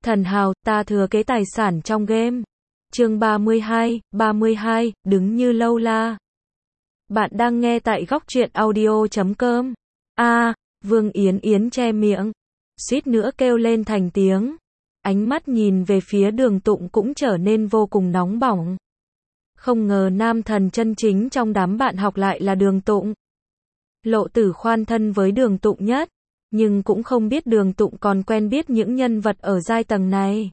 Thần hào, ta thừa kế tài sản trong game. Chương 32, đứng như lâu la. Bạn đang nghe tại góc truyện audio.com. Vương Yến Yến che miệng, suýt nữa kêu lên thành tiếng. Ánh mắt nhìn về phía Đường Tụng cũng trở nên vô cùng nóng bỏng. Không ngờ nam thần chân chính trong đám bạn học lại là Đường Tụng. Lộ Tử khoan thân với Đường Tụng nhất, nhưng cũng không biết Đường Tụng còn quen biết những nhân vật ở giai tầng này.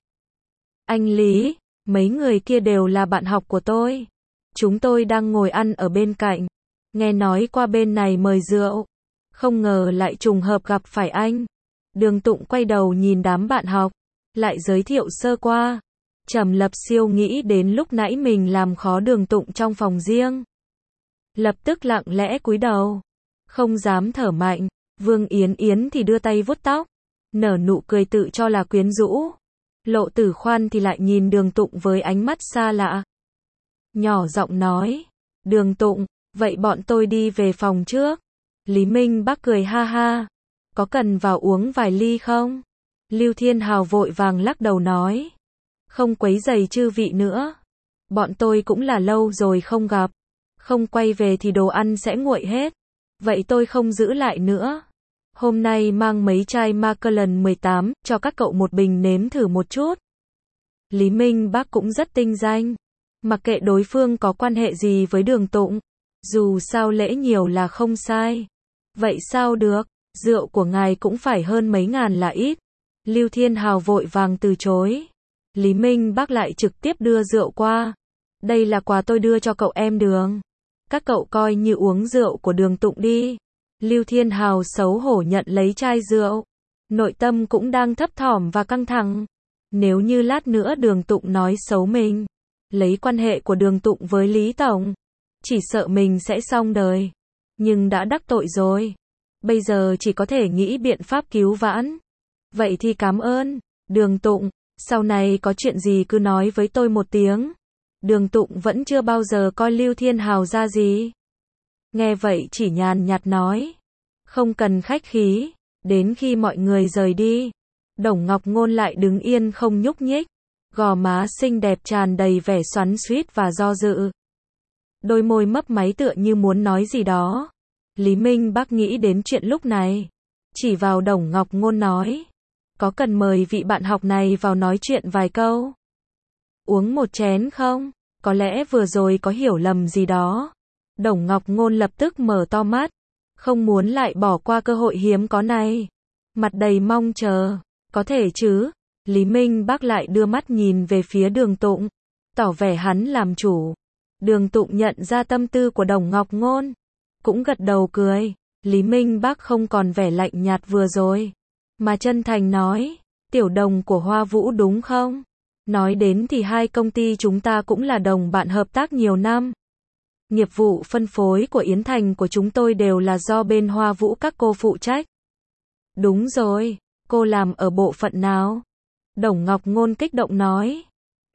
Anh Lý, mấy người kia đều là bạn học của tôi. Chúng tôi đang ngồi ăn ở bên cạnh, nghe nói qua bên này mời rượu, không ngờ lại trùng hợp gặp phải anh. Đường Tụng quay đầu nhìn đám bạn học, lại giới thiệu sơ qua. Trầm Lập Siêu nghĩ đến lúc nãy mình làm khó Đường Tụng trong phòng riêng, lập tức lặng lẽ cúi đầu, không dám thở mạnh. Vương Yến Yến thì đưa tay vuốt tóc, nở nụ cười tự cho là quyến rũ. Lộ Tử khoan thì lại nhìn Đường Tụng với ánh mắt xa lạ, nhỏ giọng nói, Đường Tụng, vậy bọn tôi đi về phòng trước. Lý Minh Bắc cười ha ha, có cần vào uống vài ly không? Lưu Thiên Hào vội vàng lắc đầu nói, không quấy rầy chư vị nữa. Bọn tôi cũng là lâu rồi không gặp, không quay về thì đồ ăn sẽ nguội hết. Vậy tôi không giữ lại nữa. Hôm nay mang mấy chai Macallan 18, cho các cậu một bình nếm thử một chút. Lý Minh Bắc cũng rất tinh danh, mặc kệ đối phương có quan hệ gì với Đường Tụng, dù sao lễ nhiều là không sai. Vậy sao được, rượu của ngài cũng phải hơn mấy ngàn là ít. Lưu Thiên Hào vội vàng từ chối. Lý Minh Bắc lại trực tiếp đưa rượu qua. Đây là quà tôi đưa cho cậu em Đường. Các cậu coi như uống rượu của Đường Tụng đi. Lưu Thiên Hào xấu hổ nhận lấy chai rượu. Nội tâm cũng đang thấp thỏm và căng thẳng. Nếu như lát nữa Đường Tụng nói xấu mình, lấy quan hệ của Đường Tụng với Lý Tổng, chỉ sợ mình sẽ xong đời. Nhưng đã đắc tội rồi, bây giờ chỉ có thể nghĩ biện pháp cứu vãn. Vậy thì cảm ơn, Đường Tụng, sau này có chuyện gì cứ nói với tôi một tiếng. Đường Tụng vẫn chưa bao giờ coi Lưu Thiên Hào ra gì. Nghe vậy chỉ nhàn nhạt nói, không cần khách khí. Đến khi mọi người rời đi, Đồng Ngọc Ngôn lại đứng yên không nhúc nhích, gò má xinh đẹp tràn đầy vẻ xoắn xuýt và do dự. Đôi môi mấp máy tựa như muốn nói gì đó. Lý Minh Bắc nghĩ đến chuyện lúc này, chỉ vào Đồng Ngọc Ngôn nói, có cần mời vị bạn học này vào nói chuyện vài câu? Uống một chén không? Có lẽ vừa rồi có hiểu lầm gì đó. Đồng Ngọc Ngôn lập tức mở to mắt, không muốn lại bỏ qua cơ hội hiếm có này. Mặt đầy mong chờ, có thể chứ? Lý Minh Bắc lại đưa mắt nhìn về phía Đường Tụng, tỏ vẻ hắn làm chủ. Đường Tụng nhận ra tâm tư của Đồng Ngọc Ngôn, cũng gật đầu cười. Lý Minh Bắc không còn vẻ lạnh nhạt vừa rồi, mà chân thành nói, Tiểu Đồng của Hoa Vũ đúng không? Nói đến thì hai công ty chúng ta cũng là đồng bạn hợp tác nhiều năm. Nghiệp vụ phân phối của Yến Thành của chúng tôi đều là do bên Hoa Vũ các cô phụ trách. Đúng rồi, cô làm ở bộ phận nào? Đồng Ngọc Ngôn kích động nói.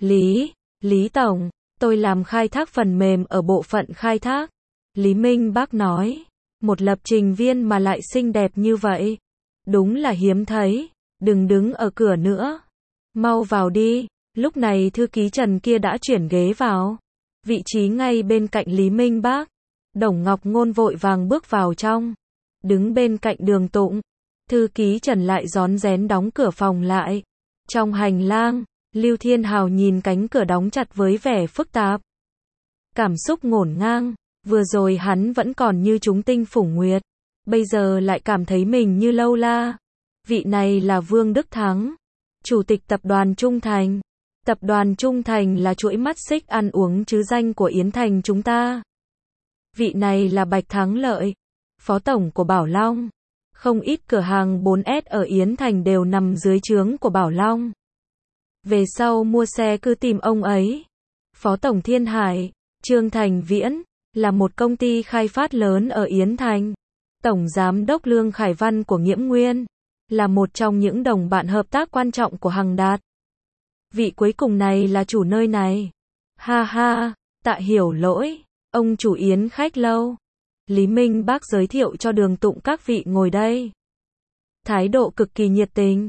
Lý Tổng, tôi làm khai thác phần mềm ở bộ phận khai thác. Lý Minh Bắc nói, một lập trình viên mà lại xinh đẹp như vậy, đúng là hiếm thấy. Đừng đứng ở cửa nữa, mau vào đi. Lúc này thư ký Trần kia đã chuyển ghế vào, vị trí ngay bên cạnh Lý Minh Bắc. Đồng Ngọc Ngôn vội vàng bước vào trong, đứng bên cạnh Đường Tụng. Thư ký Trần lại rón rén đóng cửa phòng lại. Trong hành lang, Lưu Thiên Hào nhìn cánh cửa đóng chặt với vẻ phức tạp, cảm xúc ngổn ngang. Vừa rồi hắn vẫn còn như chúng tinh phủng nguyệt, bây giờ lại cảm thấy mình như lâu la. Vị này là Vương Đức Thắng, chủ tịch tập đoàn Trung Thành. Tập đoàn Trung Thành là chuỗi mắt xích ăn uống chứ danh của Yến Thành chúng ta. Vị này là Bạch Thắng Lợi, phó tổng của Bảo Long. Không ít cửa hàng 4S ở Yến Thành đều nằm dưới trướng của Bảo Long. Về sau mua xe cứ tìm ông ấy. Phó tổng Thiên Hải, Trương Thành Viễn, là một công ty khai phát lớn ở Yến Thành. Tổng giám đốc Lương Khải Văn của Nghiễm Nguyên, là một trong những đồng bạn hợp tác quan trọng của Hằng Đạt. Vị cuối cùng này là chủ nơi này. Ha ha, tạ hiểu lỗi, ông chủ Yến khách lâu. Lý Minh Bắc giới thiệu cho Đường Tụng các vị ngồi đây. Thái độ cực kỳ nhiệt tình.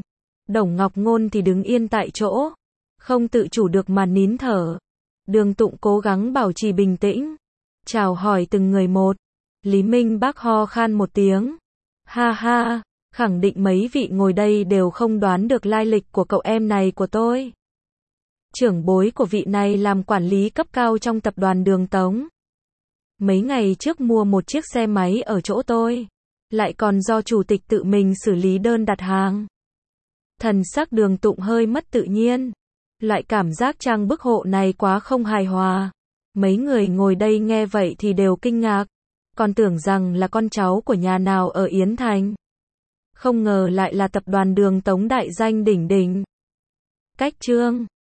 Đổng Ngọc Ngôn thì đứng yên tại chỗ, không tự chủ được mà nín thở. Đường Tụng cố gắng bảo trì bình tĩnh, chào hỏi từng người một. Lý Minh Bác ho khan một tiếng. Ha ha, khẳng định mấy vị ngồi đây đều không đoán được lai lịch của cậu em này của tôi. Trưởng bối của vị này làm quản lý cấp cao trong tập đoàn Đường Tống. Mấy ngày trước mua một chiếc xe máy ở chỗ tôi, lại còn do chủ tịch tự mình xử lý đơn đặt hàng. Thần sắc Đường Tụng hơi mất tự nhiên. Loại cảm giác trang bức hộ này quá không hài hòa. Mấy người ngồi đây nghe vậy thì đều kinh ngạc, còn tưởng rằng là con cháu của nhà nào ở Yến Thành. Không ngờ lại là tập đoàn Đường Tống đại danh đỉnh đỉnh. Cách chương